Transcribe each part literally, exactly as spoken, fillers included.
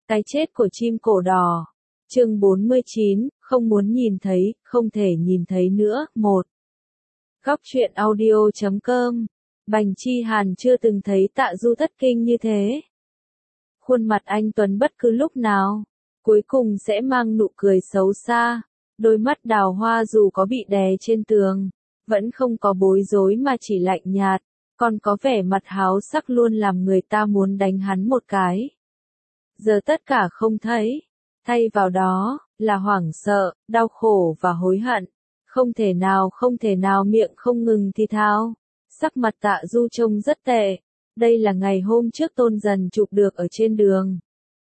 Cái chết của chim cổ đỏ. Chương bốn mươi chín, không muốn nhìn thấy, không thể nhìn thấy nữa. một. Góc truyện audio chấm com. Bành Chi Hàn chưa từng thấy Tạ Du thất kinh như thế. Khuôn mặt anh Tuấn bất cứ lúc nào, cuối cùng sẽ mang nụ cười xấu xa. Đôi mắt đào hoa dù có bị đè trên tường, vẫn không có bối rối mà chỉ lạnh nhạt, còn có vẻ mặt háo sắc luôn làm người ta muốn đánh hắn một cái. Giờ tất cả không thấy, thay vào đó, là hoảng sợ, đau khổ và hối hận. Không thể nào không thể nào miệng không ngừng thì thào. Sắc mặt Tạ Du trông rất tệ. Đây là ngày hôm trước Tôn Dần chụp được ở trên đường.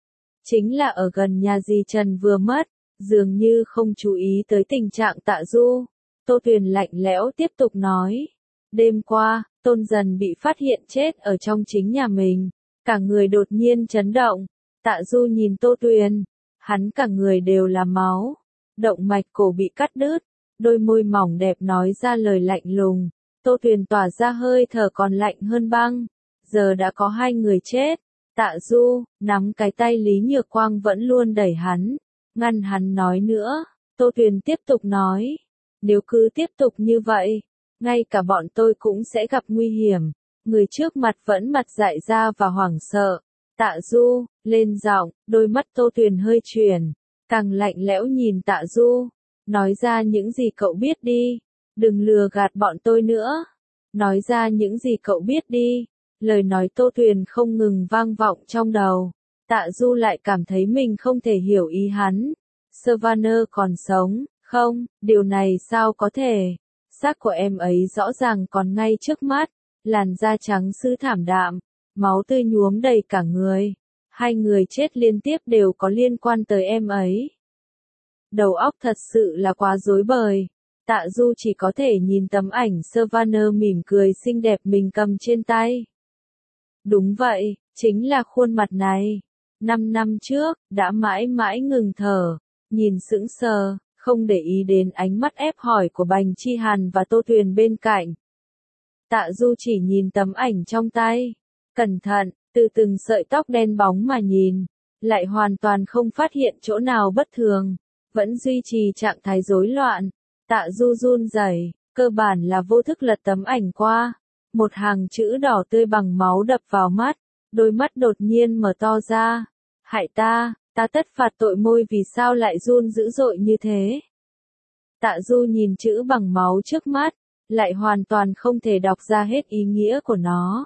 Chính là ở gần nhà dì Trần vừa mất, dường như không chú ý tới tình trạng Tạ Du. Tô Tuyền lạnh lẽo tiếp tục nói. Đêm qua, Tôn Dần bị phát hiện chết ở trong chính nhà mình. Cả người đột nhiên chấn động. Tạ Du nhìn Tô Tuyền. Hắn cả người đều là máu. Động mạch cổ bị cắt đứt. Đôi môi mỏng đẹp nói ra lời lạnh lùng. Tô Tuyền tỏa ra hơi thở còn lạnh hơn băng. Giờ đã có hai người chết. Tạ Du, nắm cái tay Lý Nhược Quang vẫn luôn đẩy hắn. Ngăn hắn nói nữa. Tô Tuyền tiếp tục nói. Nếu cứ tiếp tục như vậy, ngay cả bọn tôi cũng sẽ gặp nguy hiểm. Người trước mặt vẫn mặt dại ra và hoảng sợ. Tạ Du, lên giọng, đôi mắt Tô Tuyền hơi chuyển. Càng lạnh lẽo nhìn Tạ Du. Nói ra những gì cậu biết đi. Đừng lừa gạt bọn tôi nữa. Nói ra những gì cậu biết đi. Lời nói Tô Tuyền không ngừng vang vọng trong đầu. Tạ Du lại cảm thấy mình không thể hiểu ý hắn. Savannah còn sống, không, điều này sao có thể. Xác của em ấy rõ ràng còn ngay trước mắt. Làn da trắng sứ thảm đạm. Máu tươi nhuốm đầy cả người. Hai người chết liên tiếp đều có liên quan tới em ấy. Đầu óc thật sự là quá rối bời. Tạ Du chỉ có thể nhìn tấm ảnh Savannah mỉm cười xinh đẹp mình cầm trên tay. Đúng vậy, chính là khuôn mặt này. Năm năm trước, đã mãi mãi ngừng thở, nhìn sững sờ, không để ý đến ánh mắt ép hỏi của Bành Chi Hàn và Tô Tuyền bên cạnh. Tạ Du chỉ nhìn tấm ảnh trong tay, cẩn thận, từ từng sợi tóc đen bóng mà nhìn, lại hoàn toàn không phát hiện chỗ nào bất thường, vẫn duy trì trạng thái rối loạn. Tạ Du run rẩy, cơ bản là vô thức lật tấm ảnh qua. Một hàng chữ đỏ tươi bằng máu đập vào mắt, đôi mắt đột nhiên mở to ra. Hại ta, ta tất phạt tội môi vì sao lại run dữ dội như thế. Tạ Du nhìn chữ bằng máu trước mắt, lại hoàn toàn không thể đọc ra hết ý nghĩa của nó.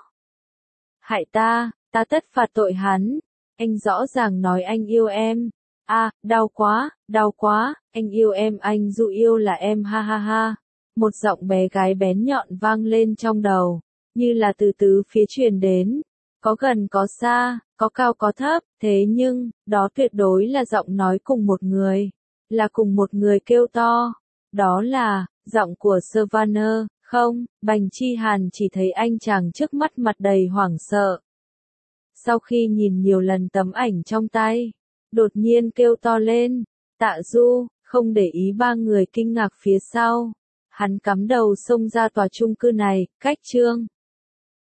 Hại ta, ta tất phạt tội hắn, anh rõ ràng nói anh yêu em. À, đau quá, đau quá, anh yêu em, anh Du yêu là em, ha ha ha. Một giọng bé gái bén nhọn vang lên trong đầu, như là từ tứ phía truyền đến, có gần có xa, có cao có thấp, thế nhưng, đó tuyệt đối là giọng nói cùng một người, là cùng một người kêu to, đó là, giọng của Savannah, không, Bành Chi Hàn chỉ thấy anh chàng trước mắt mặt đầy hoảng sợ. Sau khi nhìn nhiều lần tấm ảnh trong tay, đột nhiên kêu to lên, Tạ Du, không để ý ba người kinh ngạc phía sau. Hắn cắm đầu xông ra tòa chung cư này, cách Trương